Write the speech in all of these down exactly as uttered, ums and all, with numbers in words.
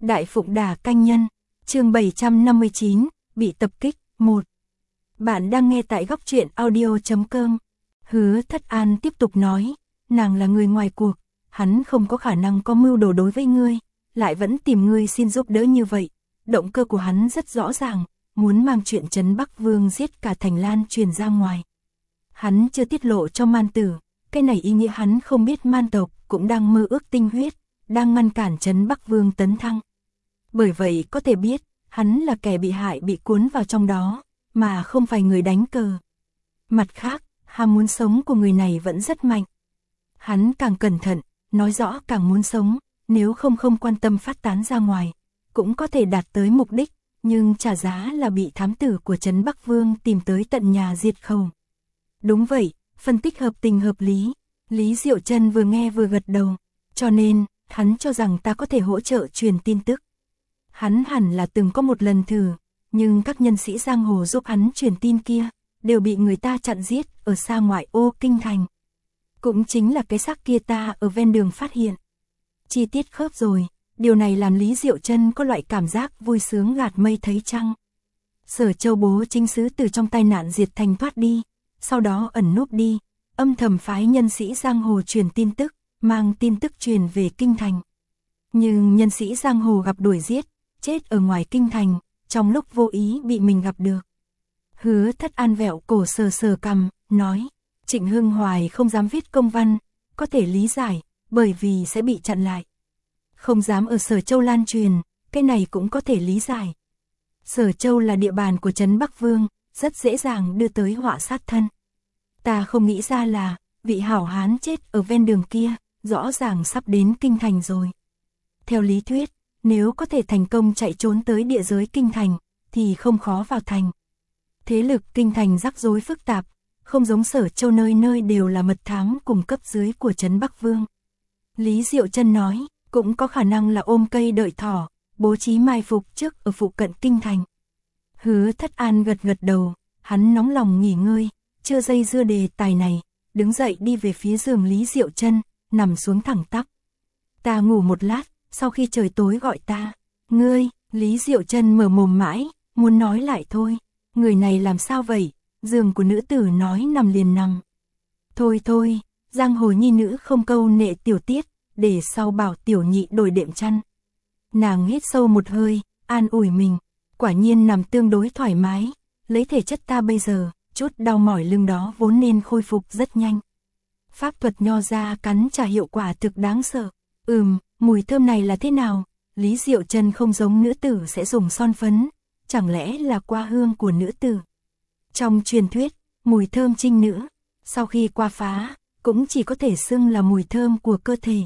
Đại Phụng Đà Canh Nhân, chương bảy trăm năm mươi chín, bị tập kích, một. Bạn đang nghe tại góc truyện audio chấm com. Hứa Thất An tiếp tục nói, nàng là người ngoài cuộc, hắn không có khả năng có mưu đồ đối với ngươi, lại vẫn tìm ngươi xin giúp đỡ như vậy. Động cơ của hắn rất rõ ràng, muốn mang chuyện Trấn Bắc Vương giết cả thành Lan truyền ra ngoài. Hắn chưa tiết lộ cho Man Tử, cái này ý nghĩa hắn không biết Man tộc cũng đang mơ ước tinh huyết, đang ngăn cản Trấn Bắc Vương tấn thăng. Bởi vậy có thể biết, hắn là kẻ bị hại bị cuốn vào trong đó, mà không phải người đánh cờ. Mặt khác, ham muốn sống của người này vẫn rất mạnh. Hắn càng cẩn thận, nói rõ càng muốn sống, nếu không không quan tâm phát tán ra ngoài, cũng có thể đạt tới mục đích, nhưng trả giá là bị thám tử của Trấn Bắc Vương tìm tới tận nhà diệt khẩu. Đúng vậy, phân tích hợp tình hợp lý, Lý Diệu Trân vừa nghe vừa gật đầu, cho nên, hắn cho rằng ta có thể hỗ trợ truyền tin tức. Hắn hẳn là từng có một lần thử, nhưng các nhân sĩ giang hồ giúp hắn truyền tin kia, đều bị người ta chặn giết ở xa ngoại ô kinh thành. Cũng chính là cái xác kia ta ở ven đường phát hiện. Chi tiết khớp rồi, điều này làm Lý Diệu Trân có loại cảm giác vui sướng gạt mây thấy trăng. Sở Châu bố chính sứ từ trong tai nạn diệt thành thoát đi, sau đó ẩn núp đi, âm thầm phái nhân sĩ giang hồ truyền tin tức, mang tin tức truyền về kinh thành. Nhưng nhân sĩ giang hồ gặp đuổi giết, chết ở ngoài kinh thành, trong lúc vô ý bị mình gặp được. Hứa Thất An vẹo cổ sờ sờ cằm, nói, Trịnh Hưng Hoài không dám viết công văn, có thể lý giải, bởi vì sẽ bị chặn lại. Không dám ở Sở Châu lan truyền, cái này cũng có thể lý giải. Sở Châu là địa bàn của Trấn Bắc Vương, rất dễ dàng đưa tới họa sát thân. Ta không nghĩ ra là, vị hảo hán chết ở ven đường kia, rõ ràng sắp đến kinh thành rồi. Theo lý thuyết, nếu có thể thành công chạy trốn tới địa giới kinh thành, thì không khó vào thành. Thế lực kinh thành rắc rối phức tạp, không giống Sở Châu nơi nơi đều là mật thám cùng cấp dưới của Trấn Bắc Vương. Lý Diệu Trân nói, cũng có khả năng là ôm cây đợi thỏ, bố trí mai phục trước ở phụ cận kinh thành. Hứa Thất An gật gật đầu, hắn nóng lòng nghỉ ngơi, chưa dây dưa đề tài này, đứng dậy đi về phía giường Lý Diệu Trân, nằm xuống thẳng tắp. Ta ngủ một lát, sau khi trời tối gọi ta. Ngươi, Lý Diệu Trân mở mồm mãi, muốn nói lại thôi. Người này làm sao vậy? Giường của nữ tử nói nằm liền nằm. Thôi thôi, giang hồ nhi nữ không câu nệ tiểu tiết, để sau bảo tiểu nhị đổi đệm chăn. Nàng hít sâu một hơi, an ủi mình, quả nhiên nằm tương đối thoải mái, lấy thể chất ta bây giờ, chút đau mỏi lưng đó vốn nên khôi phục rất nhanh. Pháp thuật nho ra cắn trả hiệu quả thực đáng sợ. Ừm, mùi thơm này là thế nào? Lý Diệu Trân không giống nữ tử sẽ dùng son phấn, chẳng lẽ là qua hương của nữ tử? Trong truyền thuyết, mùi thơm trinh nữ, sau khi qua phá, cũng chỉ có thể xưng là mùi thơm của cơ thể.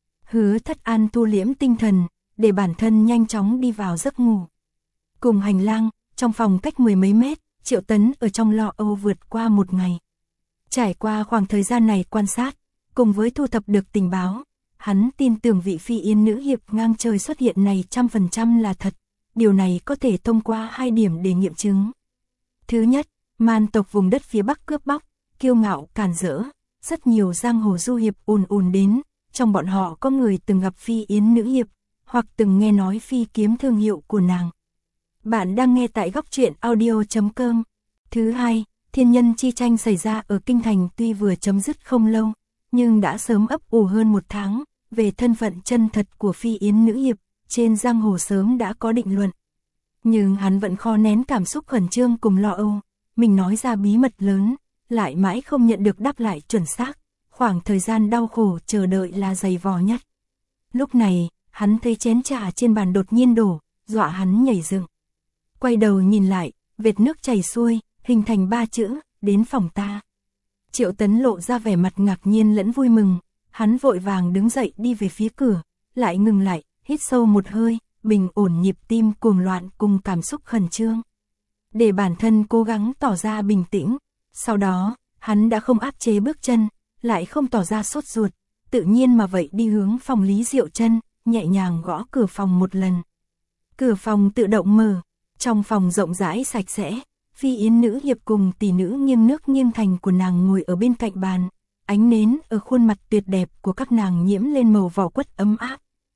Hứa Thất An thu liễm tinh thần, để bản thân nhanh chóng đi vào giấc ngủ. Cùng hành lang, trong phòng cách mười mấy mét, Triệu Tấn ở trong lo âu vượt qua một ngày. Trải qua khoảng thời gian này quan sát, cùng với thu thập được tình báo, hắn tin tưởng vị phi yên nữ hiệp ngang trời xuất hiện này trăm phần trăm là thật. Điều này có thể thông qua hai điểm để nghiệm chứng. Thứ nhất, Man tộc vùng đất phía Bắc cướp bóc, kiêu ngạo càn rỡ, rất nhiều giang hồ du hiệp ùn ùn đến, trong bọn họ có người từng gặp phi yến nữ hiệp, hoặc từng nghe nói phi kiếm thương hiệu của nàng. Bạn đang nghe tại góc truyện audio chấm com. Thứ hai, thiên nhân chi tranh xảy ra ở kinh thành tuy vừa chấm dứt không lâu, nhưng đã sớm ấp ủ hơn một tháng, về thân phận chân thật của phi yến nữ hiệp, trên giang hồ sớm đã có định luận. Nhưng hắn vẫn khó nén cảm xúc khẩn trương cùng lo âu, mình nói ra bí mật lớn, lại mãi không nhận được đáp lại chuẩn xác, khoảng thời gian đau khổ chờ đợi là dày vò nhất. Lúc này, hắn thấy chén trà trên bàn đột nhiên đổ, dọa hắn nhảy dựng. Quay đầu nhìn lại, vệt nước chảy xuôi, hình thành ba chữ, đến phòng ta. Triệu Tấn lộ ra vẻ mặt ngạc nhiên lẫn vui mừng, hắn vội vàng đứng dậy đi về phía cửa, lại ngừng lại, hít sâu một hơi, bình ổn nhịp tim cuồng loạn cùng cảm xúc khẩn trương. Để bản thân cố gắng tỏ ra bình tĩnh, sau đó, hắn đã không áp chế bước chân, lại không tỏ ra sốt ruột, tự nhiên mà vậy đi hướng phòng Lý Diệu Trân, nhẹ nhàng gõ cửa phòng một lần. Cửa phòng tự động mở, trong phòng rộng rãi sạch sẽ, phi yến nữ hiệp cùng tỷ nữ nghiêng nước nghiêng thành của nàng ngồi ở bên cạnh bàn, ánh nến ở khuôn mặt tuyệt đẹp của các nàng nhiễm lên màu vỏ quất ấm áp.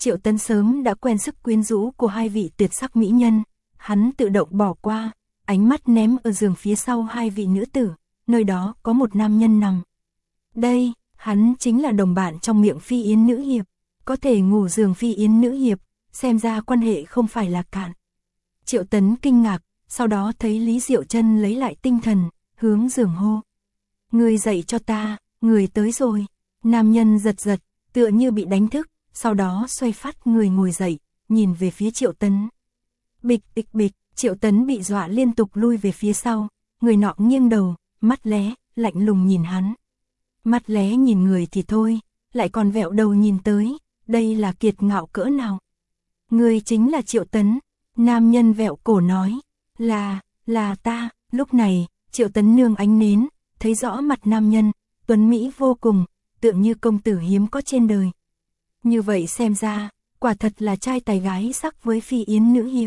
Triệu Tấn sớm đã quen sức quyến rũ của hai vị tuyệt sắc mỹ nhân, hắn tự động bỏ qua, ánh mắt ném ở giường phía sau hai vị nữ tử, nơi đó có một nam nhân nằm. Đây, hắn chính là đồng bạn trong miệng Phi Yến nữ hiệp, có thể ngủ giường Phi Yến nữ hiệp, xem ra quan hệ không phải là cạn. Triệu Tấn kinh ngạc, sau đó thấy Lý Diệu Trân lấy lại tinh thần, hướng giường hô. Người dậy cho ta, người tới rồi. Nam nhân giật giật, tựa như bị đánh thức, sau đó xoay phát người ngồi dậy, nhìn về phía Triệu Tấn. Bịch bịch bịch, Triệu Tấn bị dọa liên tục lui về phía sau, người nọ nghiêng đầu, mắt lé, lạnh lùng nhìn hắn. Mắt lé nhìn người thì thôi, lại còn vẹo đầu nhìn tới, đây là kiệt ngạo cỡ nào. Người chính là Triệu Tấn, nam nhân vẹo cổ nói, là, là ta. Lúc này, Triệu Tấn nương ánh nến, thấy rõ mặt nam nhân, tuấn mỹ vô cùng, tựa như công tử hiếm có trên đời. Như vậy xem ra, quả thật là trai tài gái sắc với Phi Yến nữ hiệp.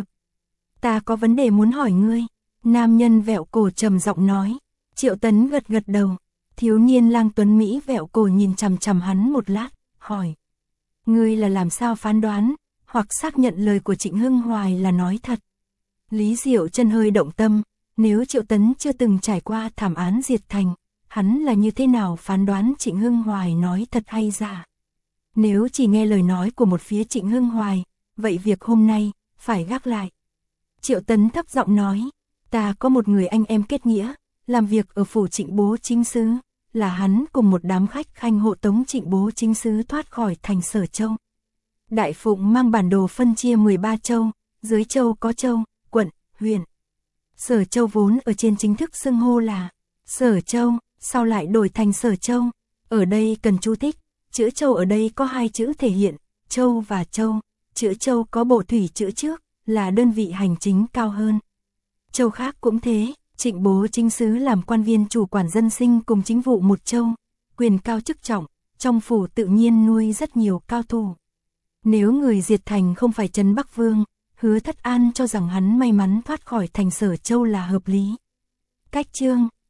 Ta có vấn đề muốn hỏi ngươi, nam nhân vẹo cổ trầm giọng nói. Triệu Tấn gật gật đầu, thiếu niên lang tuấn mỹ vẹo cổ nhìn chằm chằm hắn một lát, hỏi. Ngươi là làm sao phán đoán, hoặc xác nhận lời của Trịnh Hưng Hoài là nói thật. Lý Diệu Trân hơi động tâm, nếu Triệu Tấn chưa từng trải qua thảm án diệt thành, hắn là như thế nào phán đoán Trịnh Hưng Hoài nói thật hay giả. Nếu chỉ nghe lời nói của một phía Trịnh Hưng Hoài, vậy việc hôm nay, phải gác lại. Triệu Tấn thấp giọng nói, ta có một người anh em kết nghĩa, làm việc ở phủ Trịnh Bố Chính Sứ, là hắn cùng một đám khách khanh hộ tống Trịnh Bố Chính Sứ thoát khỏi thành Sở Châu. Đại Phụng mang bản đồ phân chia mười ba châu, dưới châu có châu, quận, huyện. Sở Châu vốn ở trên chính thức xưng hô là Sở Châu, sau lại đổi thành Sở Châu. Ở đây cần chú thích, chữ châu ở đây có hai chữ thể hiện, châu và châu. Chữ châu có bộ thủy chữ trước, là đơn vị hành chính cao hơn. Châu khác cũng thế, Trịnh Bố Chính Sứ làm quan viên chủ quản dân sinh cùng chính vụ một châu, quyền cao chức trọng, trong phủ tự nhiên nuôi rất nhiều cao thủ. Nếu người diệt thành không phải Trấn Bắc Vương, Hứa Thất An cho rằng hắn may mắn thoát khỏi thành Sở Châu là hợp lý. Cách chương